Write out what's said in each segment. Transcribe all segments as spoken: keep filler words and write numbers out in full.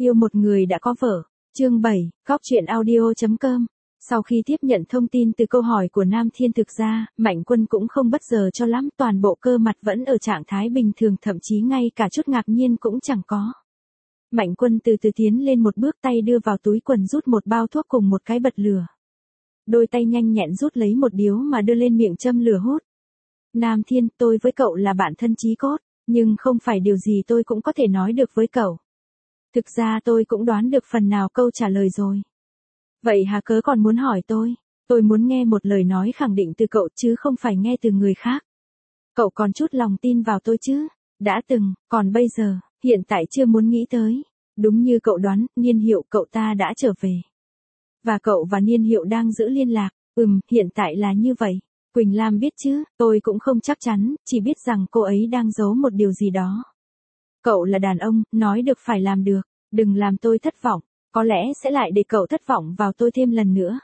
Yêu một người đã có vợ. Chương bảy, góc truyện audio chấm com. Sau khi tiếp nhận thông tin từ câu hỏi của Nam Thiên, thực ra, Mạnh Quân cũng không bất ngờ cho lắm, toàn bộ cơ mặt vẫn ở trạng thái bình thường, thậm chí ngay cả chút ngạc nhiên cũng chẳng có. Mạnh Quân từ từ tiến lên một bước, tay đưa vào túi quần rút một bao thuốc cùng một cái bật lửa. Đôi tay nhanh nhẹn rút lấy một điếu mà đưa lên miệng châm lửa hút. Nam Thiên, tôi với cậu là bạn thân chí cốt, nhưng không phải điều gì tôi cũng có thể nói được với cậu. Thực ra tôi cũng đoán được phần nào câu trả lời rồi. Vậy hà cớ còn muốn hỏi tôi? Tôi muốn nghe một lời nói khẳng định từ cậu chứ không phải nghe từ người khác. Cậu còn chút lòng tin vào tôi chứ? Đã từng, còn bây giờ, hiện tại chưa muốn nghĩ tới. Đúng như cậu đoán, Niên Hiệu cậu ta đã trở về. Và cậu và Niên Hiệu đang giữ liên lạc. Ừm, hiện tại là như vậy. Quỳnh Lam biết chứ, tôi cũng không chắc chắn, chỉ biết rằng cô ấy đang giấu một điều gì đó. Cậu là đàn ông, nói được phải làm được, đừng làm tôi thất vọng, có lẽ sẽ lại để cậu thất vọng vào tôi thêm lần nữa.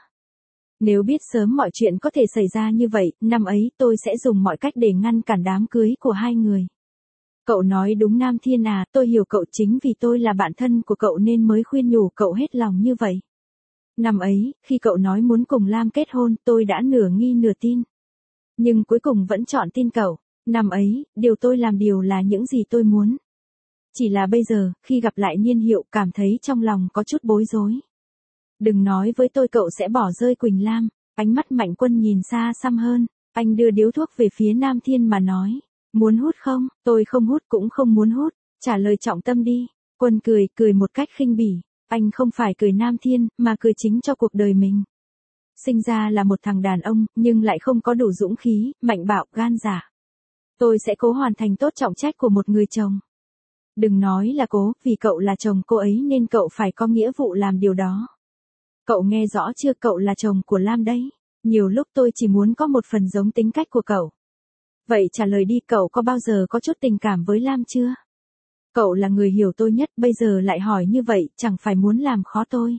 Nếu biết sớm mọi chuyện có thể xảy ra như vậy, năm ấy tôi sẽ dùng mọi cách để ngăn cản đám cưới của hai người. Cậu nói đúng Nam Thiên à, tôi hiểu cậu, chính vì tôi là bạn thân của cậu nên mới khuyên nhủ cậu hết lòng như vậy. Năm ấy, khi cậu nói muốn cùng Lam kết hôn, tôi đã nửa nghi nửa tin. Nhưng cuối cùng vẫn chọn tin cậu. Năm ấy, điều tôi làm điều là những gì tôi muốn. Chỉ là bây giờ, khi gặp lại Niên Hiệu, cảm thấy trong lòng có chút bối rối. Đừng nói với tôi cậu sẽ bỏ rơi Quỳnh Lam. Ánh mắt Mạnh Quân nhìn xa xăm hơn. Anh đưa điếu thuốc về phía Nam Thiên mà nói. Muốn hút không? Tôi không hút cũng không muốn hút. Trả lời trọng tâm đi. Quân cười, cười một cách khinh bỉ. Anh không phải cười Nam Thiên, mà cười chính cho cuộc đời mình. Sinh ra là một thằng đàn ông, nhưng lại không có đủ dũng khí, mạnh bạo, gan dạ. Tôi sẽ cố hoàn thành tốt trọng trách của một người chồng. Đừng nói là cố, vì cậu là chồng cô ấy nên cậu phải có nghĩa vụ làm điều đó. Cậu nghe rõ chưa, cậu là chồng của Lam đấy. Nhiều lúc tôi chỉ muốn có một phần giống tính cách của cậu. Vậy trả lời đi, cậu có bao giờ có chút tình cảm với Lam chưa? Cậu là người hiểu tôi nhất, bây giờ lại hỏi như vậy, chẳng phải muốn làm khó tôi.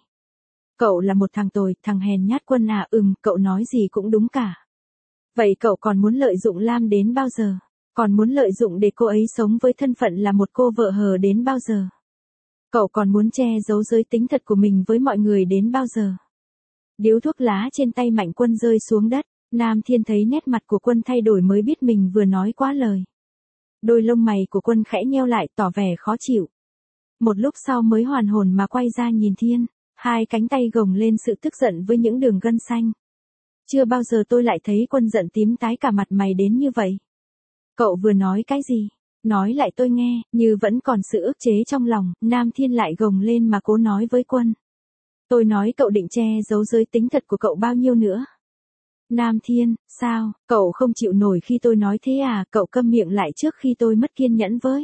Cậu là một thằng tồi, thằng hèn nhát. Quân à, ừm, cậu nói gì cũng đúng cả. Vậy cậu còn muốn lợi dụng Lam đến bao giờ? Còn muốn lợi dụng để cô ấy sống với thân phận là một cô vợ hờ đến bao giờ? Cậu còn muốn che giấu giới tính thật của mình với mọi người đến bao giờ? Điếu thuốc lá trên tay Mạnh Quân rơi xuống đất, Nam Thiên thấy nét mặt của Quân thay đổi mới biết mình vừa nói quá lời. Đôi lông mày của Quân khẽ nheo lại, tỏ vẻ khó chịu. Một lúc sau mới hoàn hồn mà quay ra nhìn Thiên, hai cánh tay gồng lên sự tức giận với những đường gân xanh. Chưa bao giờ tôi lại thấy Quân giận tím tái cả mặt mày đến như vậy. Cậu vừa nói cái gì? Nói lại tôi nghe. Như vẫn còn sự ức chế trong lòng, Nam Thiên lại gồng lên mà cố nói với Quân. Tôi nói cậu định che giấu giới tính thật của cậu bao nhiêu nữa? Nam Thiên, sao, cậu không chịu nổi khi tôi nói thế à? Cậu câm miệng lại trước khi tôi mất kiên nhẫn với.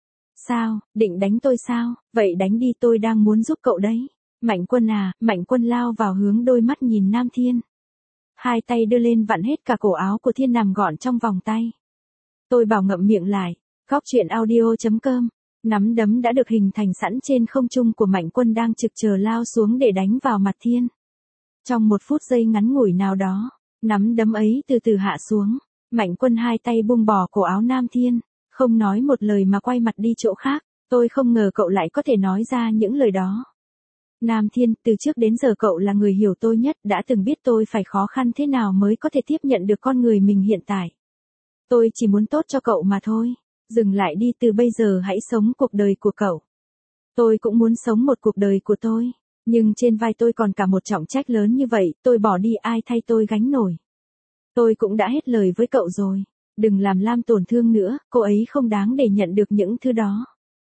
Sao, định đánh tôi sao? Vậy đánh đi, tôi đang muốn giúp cậu đấy. Mạnh Quân à, Mạnh Quân lao vào hướng đôi mắt nhìn Nam Thiên. Hai tay đưa lên vặn hết cả cổ áo của Thiên nằm gọn trong vòng tay. Tôi bảo ngậm miệng lại. Góc truyện audio chấm com. Nắm đấm đã được hình thành sẵn trên không trung của Mạnh Quân đang trực chờ lao xuống để đánh vào mặt Thiên. Trong một phút giây ngắn ngủi nào đó, nắm đấm ấy từ từ hạ xuống. Mạnh Quân hai tay buông bỏ cổ áo Nam Thiên, không nói một lời mà quay mặt đi chỗ khác. Tôi không ngờ cậu lại có thể nói ra những lời đó. Nam Thiên, từ trước đến giờ cậu là người hiểu tôi nhất, đã từng biết tôi phải khó khăn thế nào mới có thể tiếp nhận được con người mình hiện tại. Tôi chỉ muốn tốt cho cậu mà thôi. Dừng lại đi, từ bây giờ hãy sống cuộc đời của cậu. Tôi cũng muốn sống một cuộc đời của tôi. Nhưng trên vai tôi còn cả một trọng trách lớn như vậy, tôi bỏ đi ai thay tôi gánh nổi. Tôi cũng đã hết lời với cậu rồi. Đừng làm Lam tổn thương nữa, cô ấy không đáng để nhận được những thứ đó.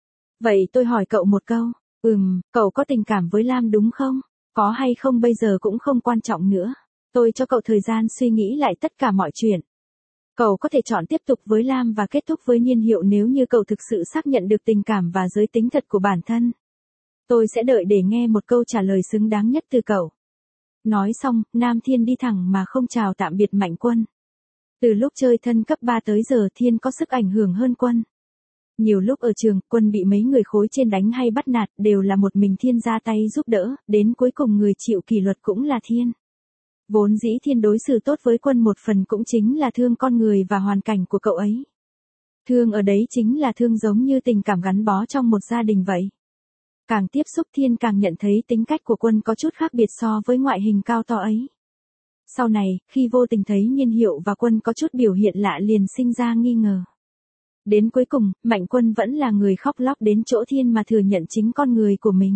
Vậy tôi hỏi cậu một câu. Ừm, cậu có tình cảm với Lam đúng không? Có hay không bây giờ cũng không quan trọng nữa. Tôi cho cậu thời gian suy nghĩ lại tất cả mọi chuyện. Cậu có thể chọn tiếp tục với Lam và kết thúc với Niên Hiệu nếu như cậu thực sự xác nhận được tình cảm và giới tính thật của bản thân. Tôi sẽ đợi để nghe một câu trả lời xứng đáng nhất từ cậu. Nói xong, Nam Thiên đi thẳng mà không chào tạm biệt Mạnh Quân. Từ lúc chơi thân cấp ba tới giờ Thiên có sức ảnh hưởng hơn Quân. Nhiều lúc ở trường, Quân bị mấy người khối trên đánh hay bắt nạt, đều là một mình Thiên ra tay giúp đỡ, đến cuối cùng người chịu kỷ luật cũng là Thiên. Vốn dĩ Thiên đối xử tốt với Quân một phần cũng chính là thương con người và hoàn cảnh của cậu ấy. Thương ở đấy chính là thương giống như tình cảm gắn bó trong một gia đình vậy. Càng tiếp xúc Thiên càng nhận thấy tính cách của Quân có chút khác biệt so với ngoại hình cao to ấy. Sau này, khi vô tình thấy Nhiên Hiệu và Quân có chút biểu hiện lạ liền sinh ra nghi ngờ. Đến cuối cùng, Mạnh Quân vẫn là người khóc lóc đến chỗ Thiên mà thừa nhận chính con người của mình.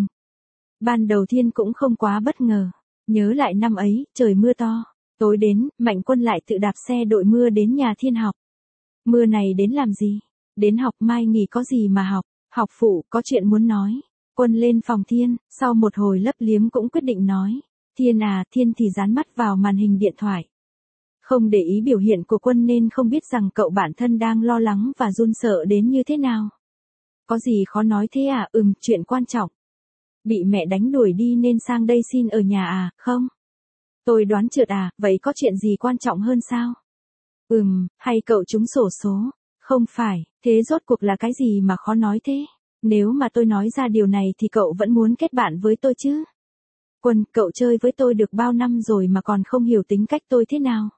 Ban đầu Thiên cũng không quá bất ngờ. Nhớ lại năm ấy, trời mưa to. Tối đến, Mạnh Quân lại tự đạp xe đội mưa đến nhà Thiên học. Mưa này đến làm gì? Đến học, mai nghỉ có gì mà học? Học phụ, có chuyện muốn nói. Quân lên phòng Thiên, sau một hồi lấp liếm cũng quyết định nói. Thiên à, Thiên thì dán mắt vào màn hình điện thoại. Không để ý biểu hiện của Quân nên không biết rằng cậu bản thân đang lo lắng và run sợ đến như thế nào. Có gì khó nói thế à? Ừm, chuyện quan trọng. Bị mẹ đánh đuổi đi nên sang đây xin ở nhà à? Không. Tôi đoán trượt à, vậy có chuyện gì quan trọng hơn sao? Ừm, hay cậu trúng xổ số? Không phải, thế rốt cuộc là cái gì mà khó nói thế? Nếu mà tôi nói ra điều này thì cậu vẫn muốn kết bạn với tôi chứ? Quân, cậu chơi với tôi được bao năm rồi mà còn không hiểu tính cách tôi thế nào?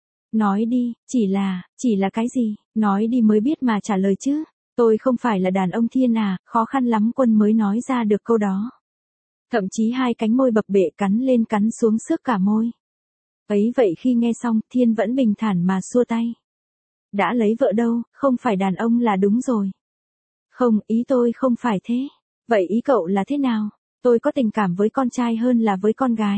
Nói đi, chỉ là, chỉ là cái gì? Nói đi mới biết mà trả lời chứ. Tôi không phải là đàn ông Thiên à, khó khăn lắm Quân mới nói ra được câu đó. Thậm chí hai cánh môi bập bệ cắn lên cắn xuống xước cả môi. Ấy vậy khi nghe xong, Thiên vẫn bình thản mà xua tay. Đã lấy vợ đâu, không phải đàn ông là đúng rồi. Không, ý tôi không phải thế. Vậy ý cậu là thế nào? Tôi có tình cảm với con trai hơn là với con gái.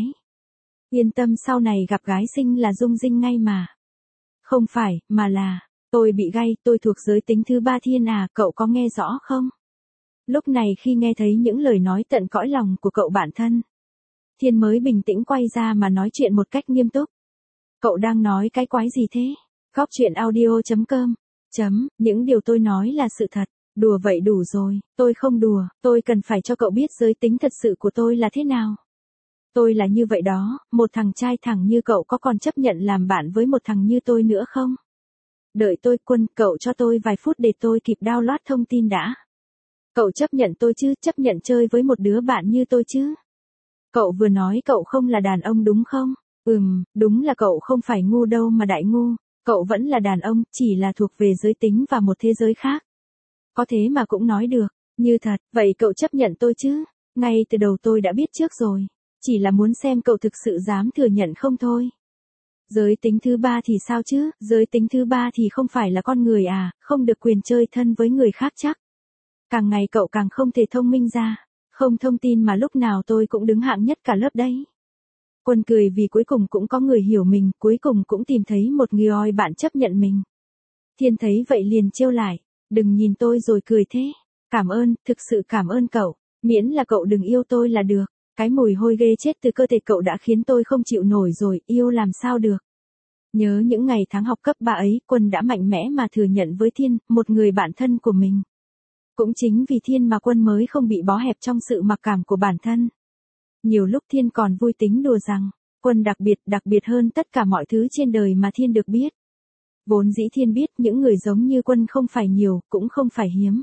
Yên tâm, sau này gặp gái xinh là rung rinh ngay mà. Không phải, mà là, tôi bị gay, tôi thuộc giới tính thứ ba Thiên à, cậu có nghe rõ không? Lúc này khi nghe thấy những lời nói tận cõi lòng của cậu bản thân, Thiên mới bình tĩnh quay ra mà nói chuyện một cách nghiêm túc. Cậu đang nói cái quái gì thế? Góc truyện audio chấm com. Chấm, những điều tôi nói là sự thật. Đùa vậy đủ rồi, tôi không đùa, tôi cần phải cho cậu biết giới tính thật sự của tôi là thế nào. Tôi là như vậy đó, một thằng trai thẳng như cậu có còn chấp nhận làm bạn với một thằng như tôi nữa không? Đợi tôi, Quân, cậu cho tôi vài phút để tôi kịp download thông tin đã. Cậu chấp nhận tôi chứ, chấp nhận chơi với một đứa bạn như tôi chứ? Cậu vừa nói cậu không là đàn ông đúng không? Ừm, đúng là cậu không phải ngu đâu mà đại ngu, cậu vẫn là đàn ông, chỉ là thuộc về giới tính và một thế giới khác. Có thế mà cũng nói được, như thật, vậy cậu chấp nhận tôi chứ? Ngay từ đầu tôi đã biết trước rồi, chỉ là muốn xem cậu thực sự dám thừa nhận không thôi. Giới tính thứ ba thì sao chứ, giới tính thứ ba thì không phải là con người à, không được quyền chơi thân với người khác chắc. Càng ngày cậu càng không thể thông minh ra, không thông tin mà lúc nào tôi cũng đứng hạng nhất cả lớp đấy. Quân cười vì cuối cùng cũng có người hiểu mình, cuối cùng cũng tìm thấy một người bạn chấp nhận mình. Thiên thấy vậy liền trêu lại, đừng nhìn tôi rồi cười thế. Cảm ơn, thực sự cảm ơn cậu, miễn là cậu đừng yêu tôi là được. Cái mùi hôi ghê chết từ cơ thể cậu đã khiến tôi không chịu nổi rồi, yêu làm sao được. Nhớ những ngày tháng học cấp ba ấy, Quân đã mạnh mẽ mà thừa nhận với Thiên, một người bạn thân của mình. Cũng chính vì Thiên mà Quân mới không bị bó hẹp trong sự mặc cảm của bản thân. Nhiều lúc Thiên còn vui tính đùa rằng, Quân đặc biệt, đặc biệt hơn tất cả mọi thứ trên đời mà Thiên được biết. Vốn dĩ Thiên biết những người giống như Quân không phải nhiều, cũng không phải hiếm.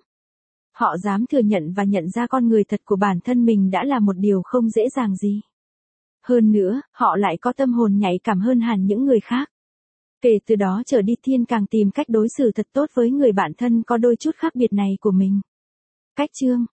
Họ dám thừa nhận và nhận ra con người thật của bản thân mình đã là một điều không dễ dàng gì. Hơn nữa, họ lại có tâm hồn nhạy cảm hơn hẳn những người khác. Kể từ đó trở đi Thiên càng tìm cách đối xử thật tốt với người bạn thân có đôi chút khác biệt này của mình. Cách chương